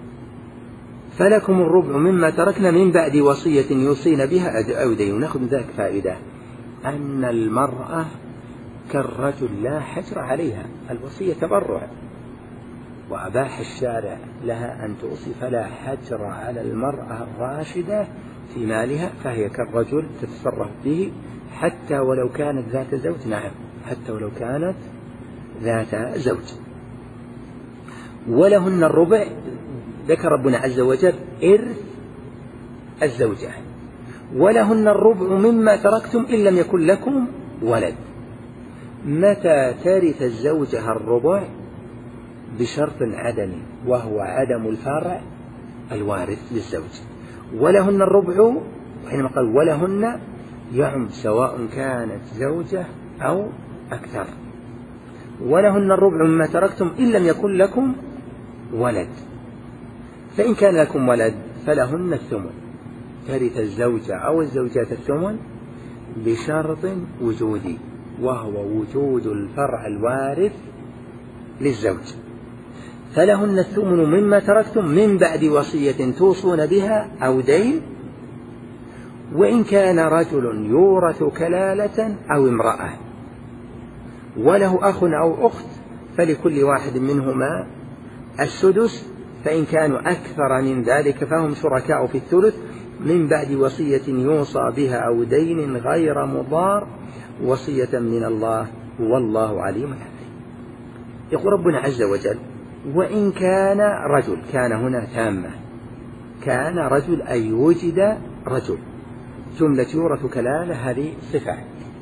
فلكم الربع مما تركنا من بعد وصية يوصين بها أو دين. نأخذ من ذلك فائدة أن المرأة كالرجل لا حجر عليها، الوصية تبرع، وأباح الشارع لها أن توصي، فلا حجر على المرأة الراشدة في مالها، فهي كالرجل تتصرف به حتى ولو كانت ذات زوج. نعم، حتى ولو كانت ذات زوج. ولهن الربع، ذكر ربنا عز وجل إرث الزوجة، ولهن الربع مما تركتم إن لم يكن لكم ولد. متى ترث الزوجة الربع؟ بشرط عدمي، وهو عدم الفرع الوارث للزوج. ولهن الربع، حينما قال ولهن يعم سواء كانت زوجة أو أكثر. ولهن الربع مما تركتم إن لم يكن لكم ولد، فإن كان لكم ولد فلهن الثمن. ترث الزوجة أو الزوجات الثمن بشرط وجودي، وهو وجود الفرع الوارث للزوج. فلهن الثمن مما تركتم من بعد وصية توصون بها أو دين، وإن كان رجل يورث كلالة أو امرأة وله أخ أو أخت فلكل واحد منهما السدس، فإن كانوا أكثر من ذلك فهم شركاء في الثلث من بعد وصية يوصى بها أو دين غير مضار، وصية من الله والله عليم حكيم. يقول ربنا عز وجل: وإن كان رجل، كان هنا تامة، كان رجل أي وجد رجل. جملة يورث كلالة هذه صفة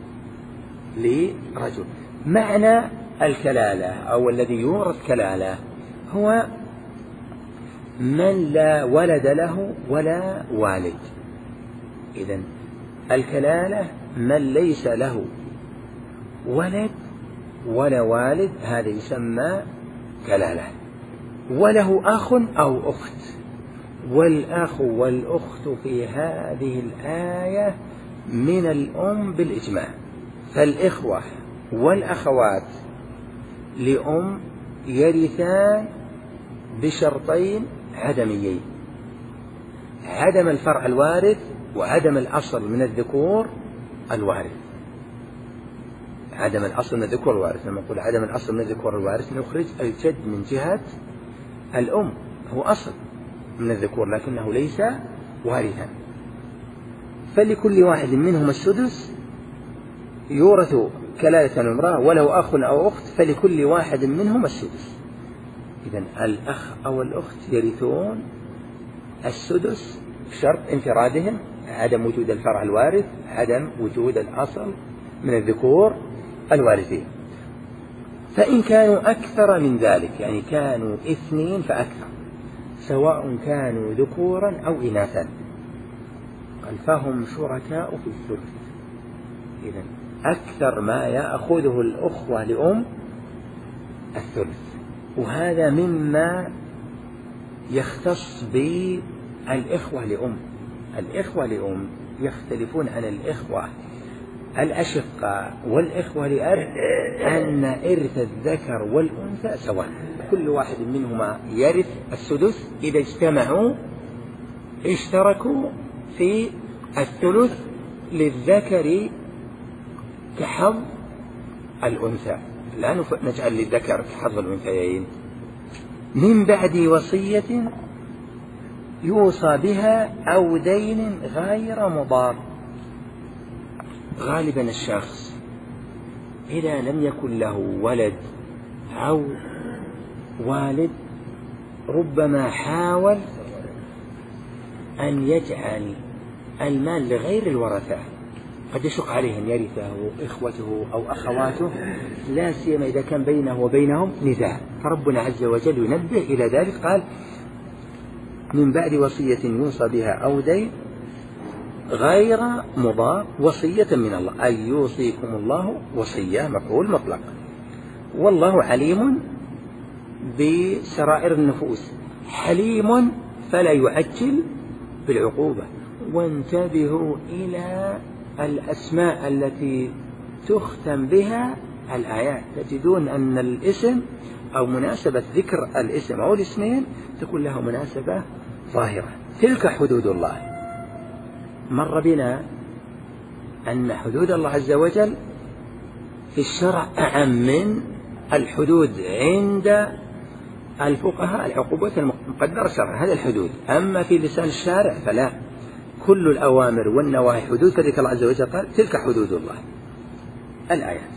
لرجل. معنى الكلالة أو الذي يورث كلالة هو من لا ولد له ولا والد. إذن الكلالة من ليس له ولد ولا والد، هذا يسمى كلالة. وله أخ أو أخت، والأخ والأخت في هذه الآية من الأم بالإجماع. فالإخوة والأخوات لأم يرثان بشرطين عدميين: عدم الفرع الوارث وعدم الأصل من الذكور الوارث. عدم الأصل من الذكور الوارث، لما نقول عدم الأصل من الذكور الوارث نخرج الجد من جهة الأم، هو أصل من الذكور لكنه ليس وارثا. فلكل واحد منهم السدس، يورث كلالة امرأة وله أخ أو أخت فلكل واحد منهم السدس. إذن الأخ أو الأخت يرثون السدس بشرط انفرادهم، عدم وجود الفرع الوارث، عدم وجود الأصل من الذكور الوارثين. فإن كانوا أكثر من ذلك، يعني كانوا اثنين فأكثر، سواء كانوا ذكورا أو إناثا، قال فهم شركاء في الثلث. إذن أكثر ما يأخذه الأخوة لأم الثلث. وهذا مما يختص بالإخوة لأم. الإخوة لأم يختلفون عن الإخوة الأشقاء والإخوة لأب أن إرث الذكر والأنثى سواء، كل واحد منهما يرث السدس. إذا اجتمعوا اشتركوا في الثلث للذكر كحظ الأنثى، لا نجعل للذكر كحظ الأنثيين. من بعد وصية يوصى بها أو دين غير مضار. غالبا الشخص إذا لم يكن له ولد أو والد ربما حاول أن يجعل المال لغير الورثة، قد يشق عليه أن يرثه إخوته أو أخواته، لا سيما إذا كان بينه وبينهم نزاع. فربنا عز وجل ينبه إلى ذلك، قال: من بعد وصية يوصى بها أو دين غير مضار، وصية من الله، أي يوصيكم الله وصية، مفعول مطلق. والله عليم بسرائر النفوس، حليم فلا يعجل بالعقوبة. وانتبهوا إلى الأسماء التي تختم بها الآيات، تجدون أن الاسم أو مناسبة ذكر الاسم أو الاسمين تكون له مناسبة ظاهرة. تلك حدود الله. مر بنا أن حدود الله عز وجل في الشرع أعم من الحدود عند الفقهاء، العقوبات المقدرة شرعا، هذه الحدود. أما في لسان الشارع فلا، كل الأوامر والنواهي حدود، كذلك الله عز وجل قال: تلك حدود الله. الآيات.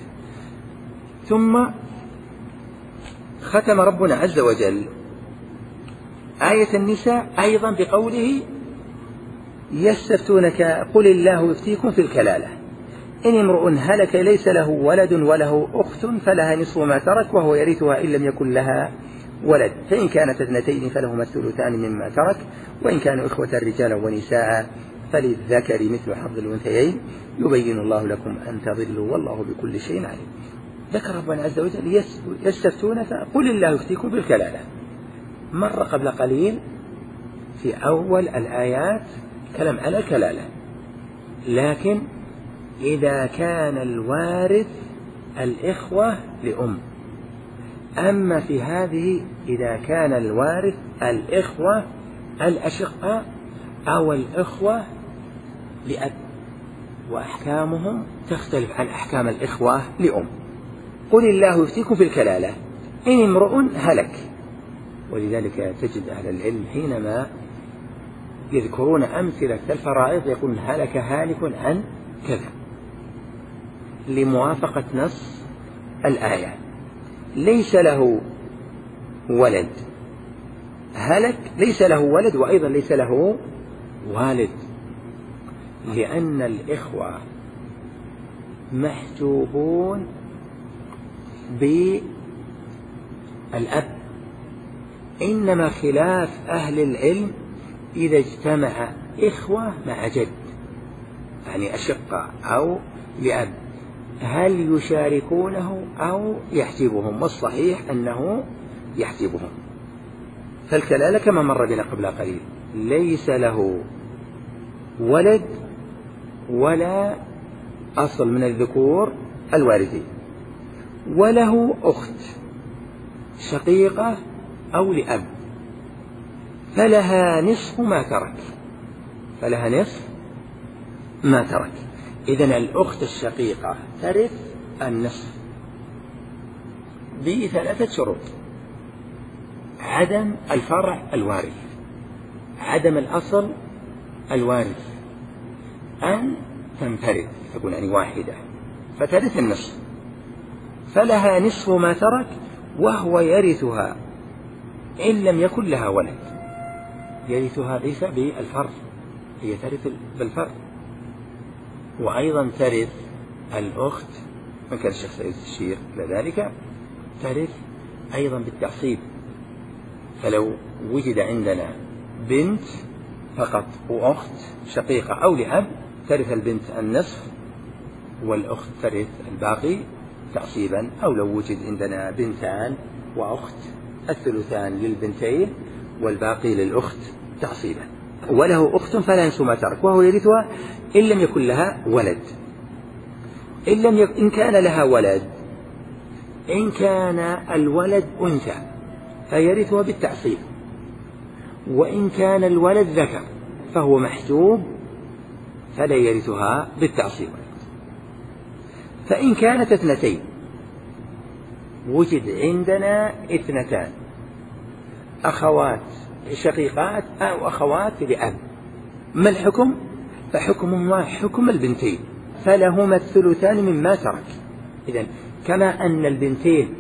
ثم ختم ربنا عز وجل آية النساء أيضا بقوله يستفتونك قل الله يفتيكم في الكلالة إن امرؤ هلك ليس له ولد وله أخت فلها نصف ما ترك وهو يرثها إن لم يكن لها ولد فإن كانت اثنتين فلهما الثلثان مما ترك وإن كانوا إخوة رجالا ونساء فللذكر مثل حظ الأنثيين يبين الله لكم أن تضلوا والله بكل شيء عليم. ذكر ربنا عز وجل يستفتونك قل الله يفتيكم بالكلالة. مر قبل قليل في أول الآيات كلام على الكلالة، لكن إذا كان الوارث الإخوة لأم. أما في هذه إذا كان الوارث الإخوة الأشقاء أو الإخوة لأب، وأحكامهم تختلف عن أحكام الإخوة لأم. قل الله يفتيكم في الكلالة إن امرؤ هلك. ولذلك تجد أهل العلم حينما يذكرون أمثلة الفرائض يقول هلك هالك عن كذا لموافقة نص الآية. ليس له ولد، هلك ليس له ولد وأيضا ليس له والد، لأن الإخوة محجوبون بالأب. إنما خلاف أهل العلم إذا اجتمع إخوة مع جد يعني أشقاء أو لأب هل يشاركونه أو يحجبهم، والصحيح أنه يحجبهم. فالكلالة كما مر بنا قبل قليل ليس له ولد ولا أصل من الذكور الوارثين، وله أخت شقيقة أو لأب فلها نصف ما ترك فلها نصف ما ترك إذن الأخت الشقيقة ترث النصف بثلاثة شروط: عدم الفرع الوارث، عدم الأصل الوارث، أن تنفرد تكون يعني واحدة فترث النصف، فلها نصف ما ترك وهو يرثها إن لم يكن لها ولد. يرثها ليس بالفرض، هي ترث بالفرض. وأيضا ترث الأخت من كان الشيخ سيد الشير لذلك ترث أيضا بالتعصيب. فلو وجد عندنا بنت فقط وأخت شقيقة أو لأب ترث البنت النصف والأخت ترث الباقي تعصيبا، أو لو وجد عندنا بنتان وأخت الثلثان للبنتين والباقي للأخت تعصيبا. وله أخت فلا ينسو ما ترك وهو يرثها إن لم يكن لها ولد. إن, لم يك... إن كان لها ولد، إن كان الولد أنثى فيرثها بالتعصيب، وإن كان الولد ذكر فهو محجوب فلا يرثها بالتعصيب. فإن كانت اثنتين، وجد عندنا اثنتان أخوات شقيقات أو أخوات لأب، ما الحكم؟ فحكمهما حكم البنتين فلهما الثلثان مما ترك. إذن كما أن البنتين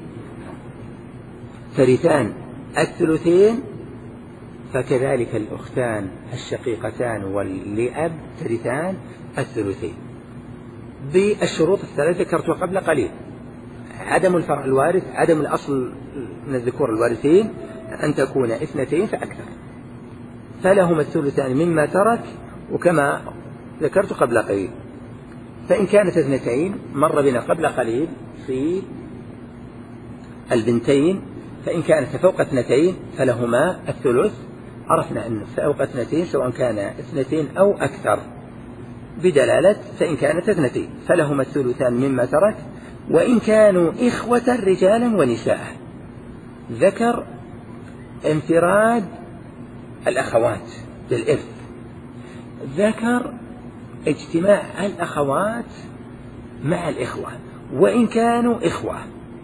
ترثان الثلثين فكذلك الأختان الشقيقتان واللأب ترثان الثلثين بالشروط الثلاثة ذكرتها قبل قليل: عدم الفرع الوارث، عدم الأصل من الذكور الوارثين، أن تكون اثنتين فأكثر، فلهما الثلثان مما ترك. وكما ذكرت قبل قليل فإن كانت اثنتين مر بنا قبل قليل في البنتين، فإن كانت فوق اثنتين فلهما الثلث. عرفنا أن فوق اثنتين سواء كان اثنتين أو أكثر بدلالة فإن كانت اثنتين فلهما الثلثان مما ترك. وإن كانوا إخوة رجالا ونساء، ذكر انفراد الأخوات للإرث، ذكر اجتماع الأخوات مع الإخوة وإن كانوا إخوة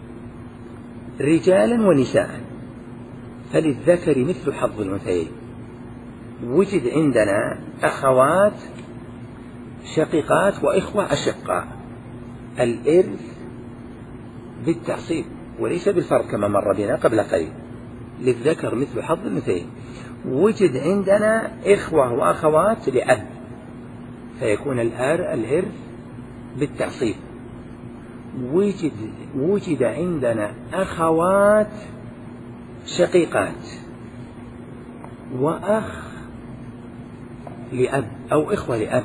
رجالا ونساء فللذكر مثل حظ الأنثيين. وجد عندنا أخوات شقيقات وإخوة أشقاء، الإرث بالتعصيب وليس بالفرق كما مر بنا قبل قليل. للذكر مثل حظ الأنثيين. وجد عندنا إخوة وأخوات لأب فيكون الإرث بالتعصيب. وجد, وجد عندنا أخوات شقيقات وأخ لأب أو إخوة لأب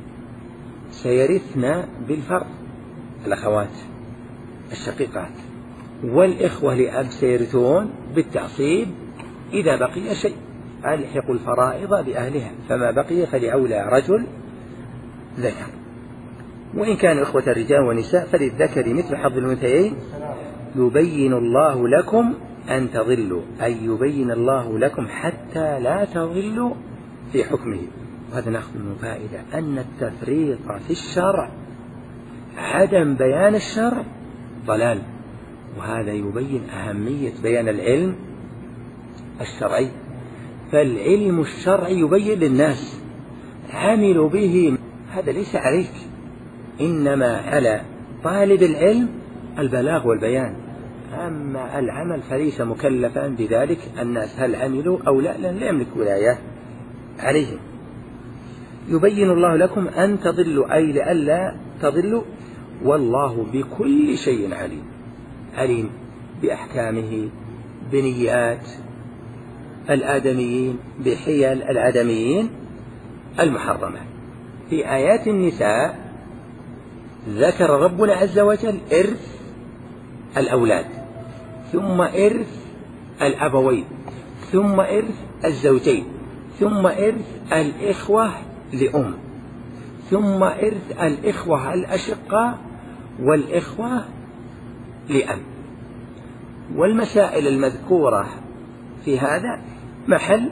سيرثن بالفرض الأخوات الشقيقات، والإخوة لأب سيرثون بالتعصيب إذا بقي شيء. ألحق الفرائض بأهلها فما بقي فلأولى رجل ذكر. وإن كانوا إخوة رجال ونساء فللذكر مثل حظ الأنثيين. يبين الله لكم أن تضلوا، أي يبين الله لكم حتى لا تضلوا في حكمه. وهذا نأخذ من فائدة أن التفريط في الشرع عدم بيان الشرع ضلال، وهذا يبين أهمية بيان العلم الشرعي. فالعلم الشرعي يبين للناس عملوا به، هذا ليس عليك، إنما على طالب العلم البلاغ والبيان، أما العمل فليس مكلفا بذلك. الناس هل عملوا أو لا لن لا يملك ولاية عليهم. يبين الله لكم أن تضلوا، أي لئلا تضلوا، والله بكل شيء عليم. عليم بأحكامه، بنيات الآدميين، بحيل الآدميين المحرمة. في آيات النساء ذكر ربنا عز وجل إرث الأولاد، ثم إرث الأبوين، ثم إرث الزوجين، ثم إرث الإخوة لأم، ثم إرث الإخوة الأشقاء والإخوة لأب. والمسائل المذكورة في هذا محل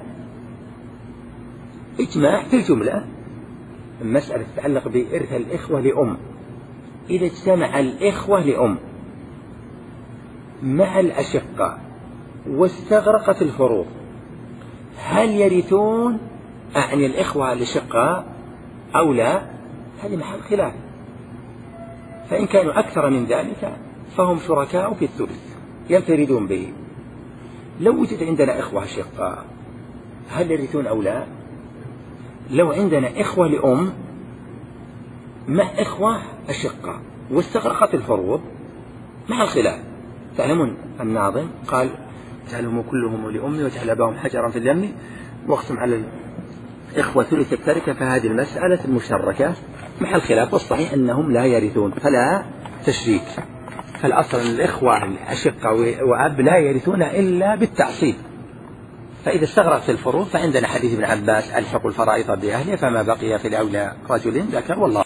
إجماع في الجملة. المسألة تتعلق بإرث الإخوة لأم، إذا اجتمع الإخوة لأم مع الأشقاء واستغرقت الفروض هل يرثون أعني الإخوة الأشقاء أو لا؟ هذه محل خلاف. فإن كانوا أكثر من ذلك فهم شركاء في الثلث ينفردون به. لو وجد عندنا إخوة أشقاء هل يرثون أو لا؟ لو عندنا إخوة لأم مع إخوة أشقاء واستغرقت الفروض مع الخلاف. تعلمون الناظم قال جعلهم كلهم لأمي وجعل أباهم حجرا في اليم واقسم على الإخوة ثلث التركة، فهذه المسألة المشتركة مع الخلاف، والصحيح أنهم لا يرثون فلا تشريك. فالأصل أن الإخوة الأشقة وأب لا يرثون إلا بالتعصيب. فإذا استغرقت الفروض فعندنا حديث ابن عباس ألحق الفرائض بأهله فما بقي في الأولى رجل ذكر. والله